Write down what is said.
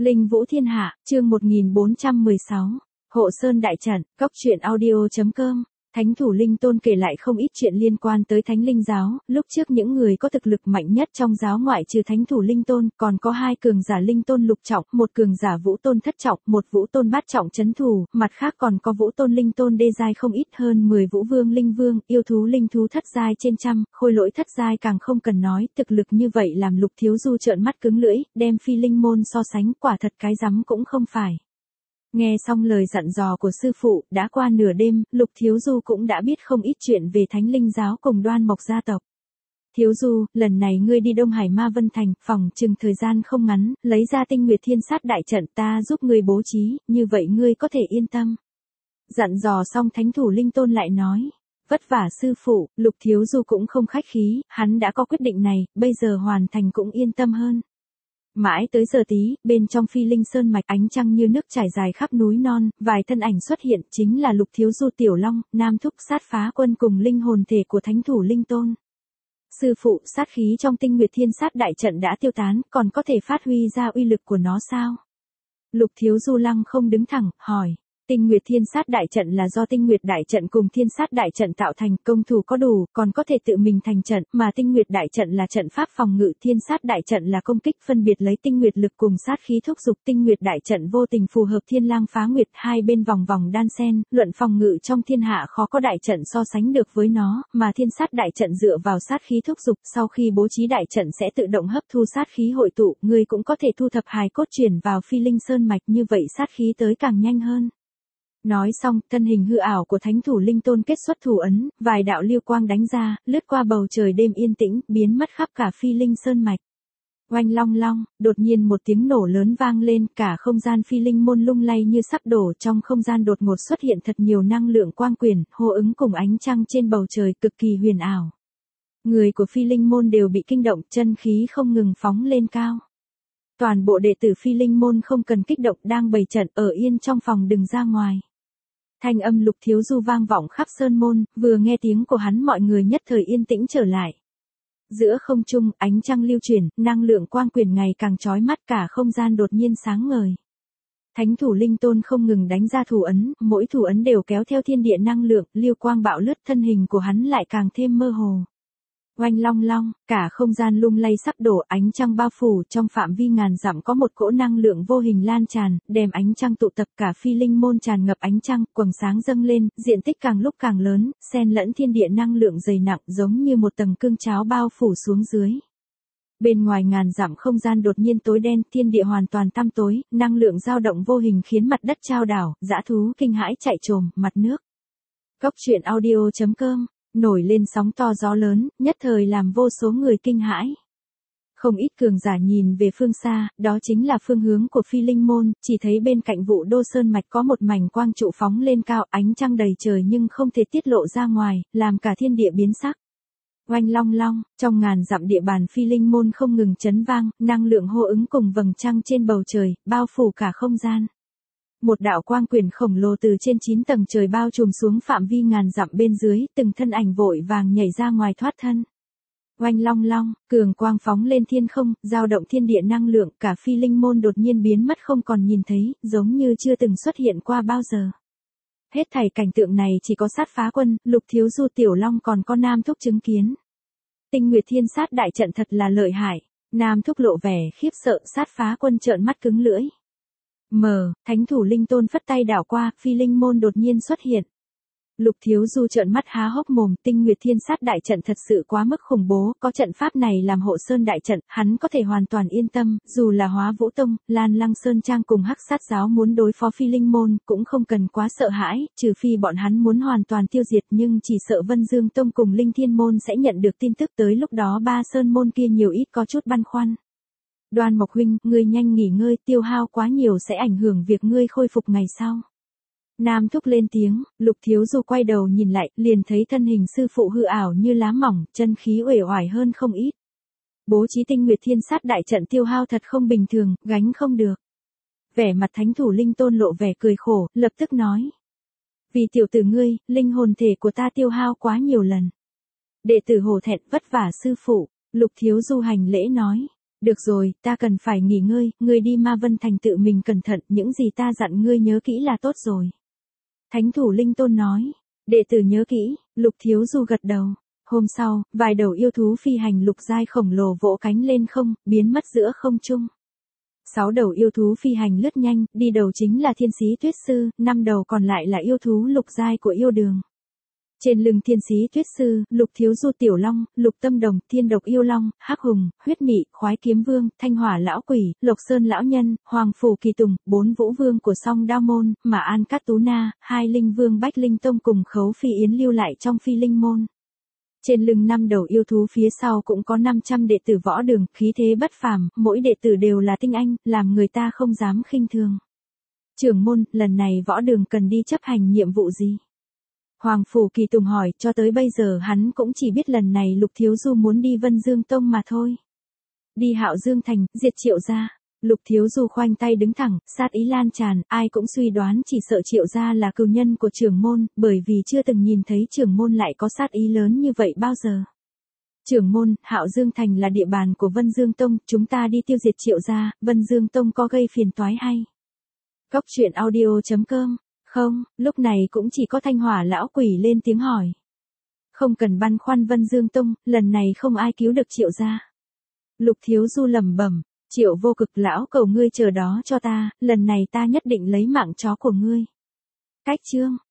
Linh Vũ Thiên Hạ, chương 1416, Hộ Sơn Đại Trận, Cốc truyện audio.com. Thánh thủ Linh Tôn kể lại không ít chuyện liên quan tới Thánh Linh Giáo, lúc trước những người có thực lực mạnh nhất trong giáo ngoại trừ Thánh thủ Linh Tôn, còn có hai cường giả Linh Tôn lục trọng, một cường giả Vũ Tôn thất trọng, một Vũ Tôn bát trọng chấn thủ, mặt khác còn có Vũ Tôn Linh Tôn đê giai không ít hơn 10 Vũ Vương Linh Vương, yêu thú linh thú thất giai trên trăm, khôi lỗi thất giai càng không cần nói, thực lực như vậy làm Lục Thiếu Du trợn mắt cứng lưỡi, đem Phi Linh môn so sánh, quả thật cái rắm cũng không phải. Nghe xong lời dặn dò của sư phụ, đã qua nửa đêm, Lục Thiếu Du cũng đã biết không ít chuyện về Thánh Linh Giáo cùng Đoan Mộc gia tộc. Thiếu Du, lần này ngươi đi Đông Hải Ma Vân Thành, phòng chừng thời gian không ngắn, lấy ra Tinh Nguyệt Thiên Sát đại trận ta giúp ngươi bố trí, như vậy ngươi có thể yên tâm. Dặn dò xong Thánh thủ Linh Tôn lại nói. Vất vả sư phụ, Lục Thiếu Du cũng không khách khí, hắn đã có quyết định này, bây giờ hoàn thành cũng yên tâm hơn. Mãi tới giờ tí, bên trong Phi Linh Sơn mạch ánh trăng như nước trải dài khắp núi non, vài thân ảnh xuất hiện chính là Lục Thiếu Du Tiểu Long, Nam Thúc sát phá quân cùng linh hồn thể của Thánh thủ Linh Tôn. Sư phụ, sát khí trong Tinh Nguyệt Thiên Sát đại trận đã tiêu tán, còn có thể phát huy ra uy lực của nó sao? Lục Thiếu Du lăng không đứng thẳng, hỏi. Tinh Nguyệt Thiên Sát đại trận là do Tinh Nguyệt đại trận cùng Thiên Sát đại trận tạo thành, công thủ có đủ, còn có thể tự mình thành trận, mà Tinh Nguyệt đại trận là trận pháp phòng ngự, Thiên Sát đại trận là công kích, phân biệt lấy tinh nguyệt lực cùng sát khí thúc dục. Tinh Nguyệt đại trận vô tình phù hợp Thiên Lang phá nguyệt, hai bên vòng vòng đan xen, luận phòng ngự trong thiên hạ khó có đại trận so sánh được với nó, mà Thiên Sát đại trận dựa vào sát khí thúc dục, sau khi bố trí đại trận sẽ tự động hấp thu sát khí hội tụ, người cũng có thể thu thập hài cốt chuyển vào Phi Linh Sơn mạch, như vậy sát khí tới càng nhanh hơn. Nói xong, thân hình hư ảo của Thánh thủ Linh Tôn kết xuất thủ ấn, vài đạo lưu quang đánh ra, lướt qua bầu trời đêm yên tĩnh, biến mất khắp cả Phi Linh Sơn mạch. Oanh long long, đột nhiên một tiếng nổ lớn vang lên, cả không gian Phi Linh môn lung lay như sắp đổ, trong không gian đột ngột xuất hiện thật nhiều năng lượng quang quyển, hô ứng cùng ánh trăng trên bầu trời cực kỳ huyền ảo. Người của Phi Linh môn đều bị kinh động, chân khí không ngừng phóng lên cao. Toàn bộ đệ tử Phi Linh môn không cần kích động, đang bày trận ở yên trong phòng đừng ra ngoài. Thanh âm Lục Thiếu Du vang vọng khắp sơn môn, vừa nghe tiếng của hắn mọi người nhất thời yên tĩnh trở lại. Giữa không trung, ánh trăng lưu chuyển, năng lượng quang quyển ngày càng chói mắt, cả không gian đột nhiên sáng ngời. Thánh thủ Linh Tôn không ngừng đánh ra thủ ấn, mỗi thủ ấn đều kéo theo thiên địa năng lượng, lưu quang bạo lướt, thân hình của hắn lại càng thêm mơ hồ. Oanh long long, cả không gian lung lay sắp đổ, ánh trăng bao phủ, trong phạm vi ngàn dặm có một cỗ năng lượng vô hình lan tràn, đem ánh trăng tụ tập, cả Phi Linh môn tràn ngập ánh trăng, quầng sáng dâng lên, diện tích càng lúc càng lớn, xen lẫn thiên địa năng lượng dày nặng giống như một tầng cương cháo bao phủ xuống dưới. Bên ngoài ngàn dặm không gian đột nhiên tối đen, thiên địa hoàn toàn tăm tối, năng lượng dao động vô hình khiến mặt đất chao đảo, dã thú kinh hãi chạy trồm, mặt nước. Cốc truyện audio.com. Nổi lên sóng to gió lớn, nhất thời làm vô số người kinh hãi. Không ít cường giả nhìn về phương xa, đó chính là phương hướng của Phi Linh môn, chỉ thấy bên cạnh Vũ Đô Sơn mạch có một mảnh quang trụ phóng lên cao, ánh trăng đầy trời nhưng không thể tiết lộ ra ngoài, làm cả thiên địa biến sắc. Oanh long long, trong ngàn dặm địa bàn Phi Linh môn không ngừng chấn vang, năng lượng hô ứng cùng vầng trăng trên bầu trời, bao phủ cả không gian. Một đạo quang quyển khổng lồ từ trên 9 tầng trời bao trùm xuống phạm vi ngàn dặm bên dưới, từng thân ảnh vội vàng nhảy ra ngoài thoát thân. Oanh long long, cường quang phóng lên thiên không, dao động thiên địa năng lượng, cả Phi Linh môn đột nhiên biến mất không còn nhìn thấy, giống như chưa từng xuất hiện qua bao giờ. Hết thảy cảnh tượng này chỉ có sát phá quân, Lục Thiếu Du Tiểu Long còn có Nam Thúc chứng kiến. Tinh Nguyệt Thiên Sát đại trận thật là lợi hại, Nam Thúc lộ vẻ khiếp sợ, sát phá quân trợn mắt cứng lưỡi. Thánh thủ Linh Tôn phất tay đảo qua, Phi Linh môn đột nhiên xuất hiện. Lục Thiếu Du trợn mắt há hốc mồm, Tinh Nguyệt Thiên Sát đại trận thật sự quá mức khủng bố, có trận pháp này làm hộ sơn đại trận, hắn có thể hoàn toàn yên tâm, dù là Hóa Vũ Tông, Lan Lăng Sơn Trang cùng Hắc Sát giáo muốn đối phó Phi Linh môn, cũng không cần quá sợ hãi, trừ phi bọn hắn muốn hoàn toàn tiêu diệt, nhưng chỉ sợ Vân Dương Tông cùng Linh Thiên môn sẽ nhận được tin tức, tới lúc đó ba sơn môn kia nhiều ít có chút băn khoăn. Đoan Mộc huynh, ngươi nhanh nghỉ ngơi, tiêu hao quá nhiều sẽ ảnh hưởng việc ngươi khôi phục ngày sau. Nam Thúc lên tiếng, Lục Thiếu Du quay đầu nhìn lại, liền thấy thân hình sư phụ hư ảo như lá mỏng, chân khí uể oải hơn không ít. Bố trí Tinh Nguyệt Thiên Sát đại trận tiêu hao thật không bình thường, gánh không được. Vẻ mặt Thánh thủ Linh Tôn lộ vẻ cười khổ, lập tức nói. Vì tiểu tử ngươi, linh hồn thể của ta tiêu hao quá nhiều lần. Đệ tử hổ thẹn, vất vả sư phụ, Lục Thiếu Du hành lễ nói. Được rồi, ta cần phải nghỉ ngơi, ngươi đi Ma Vân Thành tự mình cẩn thận, những gì ta dặn ngươi nhớ kỹ là tốt rồi. Thánh thủ Linh Tôn nói, đệ tử nhớ kỹ, Lục Thiếu Du gật đầu. Hôm sau, vài đầu yêu thú phi hành lục giai khổng lồ vỗ cánh lên không, biến mất giữa không trung. 6 đầu yêu thú phi hành lướt nhanh, đi đầu chính là Thiên Sĩ Tuyết Sư, 5 đầu còn lại là yêu thú lục giai của yêu đường. Trên lưng Thiên Sĩ Tuyết Sư, Lục Thiếu Du Tiểu Long, Lục Tâm Đồng, Thiên Độc Yêu Long, Hắc Hùng, Huyết Mị, Khoái Kiếm Vương, Thanh Hỏa Lão Quỷ, Lộc Sơn Lão Nhân, Hoàng Phủ Kỳ Tùng, 4 Vũ Vương của Song Đao Môn, Mã An Cát Tú Na, 2 Linh Vương Bách Linh Tông cùng Khấu Phi Yến lưu lại trong Phi Linh Môn. Trên lưng 5 đầu yêu thú phía sau cũng có 500 đệ tử võ đường, khí thế bất phàm, mỗi đệ tử đều là tinh anh, làm người ta không dám khinh thường. Trưởng môn, lần này võ đường cần đi chấp hành nhiệm vụ gì? Hoàng Phủ Kỳ Tùng hỏi, cho tới bây giờ hắn cũng chỉ biết lần này Lục Thiếu Du muốn đi Vân Dương Tông mà thôi. Đi Hạo Dương Thành, diệt Triệu gia. Lục Thiếu Du khoanh tay đứng thẳng, sát ý lan tràn, ai cũng suy đoán chỉ sợ Triệu gia là cừu nhân của trưởng môn, bởi vì chưa từng nhìn thấy trưởng môn lại có sát ý lớn như vậy bao giờ. Trưởng môn, Hạo Dương Thành là địa bàn của Vân Dương Tông, chúng ta đi tiêu diệt Triệu gia, Vân Dương Tông có gây phiền toái hay? Cốc truyện audio.com. Không, lúc này cũng chỉ có Thanh Hỏa Lão Quỷ lên tiếng hỏi. Không cần băn khoăn Vân Dương Tông, lần này không ai cứu được Triệu gia. Lục Thiếu Du lẩm bẩm, Triệu Vô Cực lão cầu ngươi chờ đó cho ta, lần này ta nhất định lấy mạng chó của ngươi. Cách chương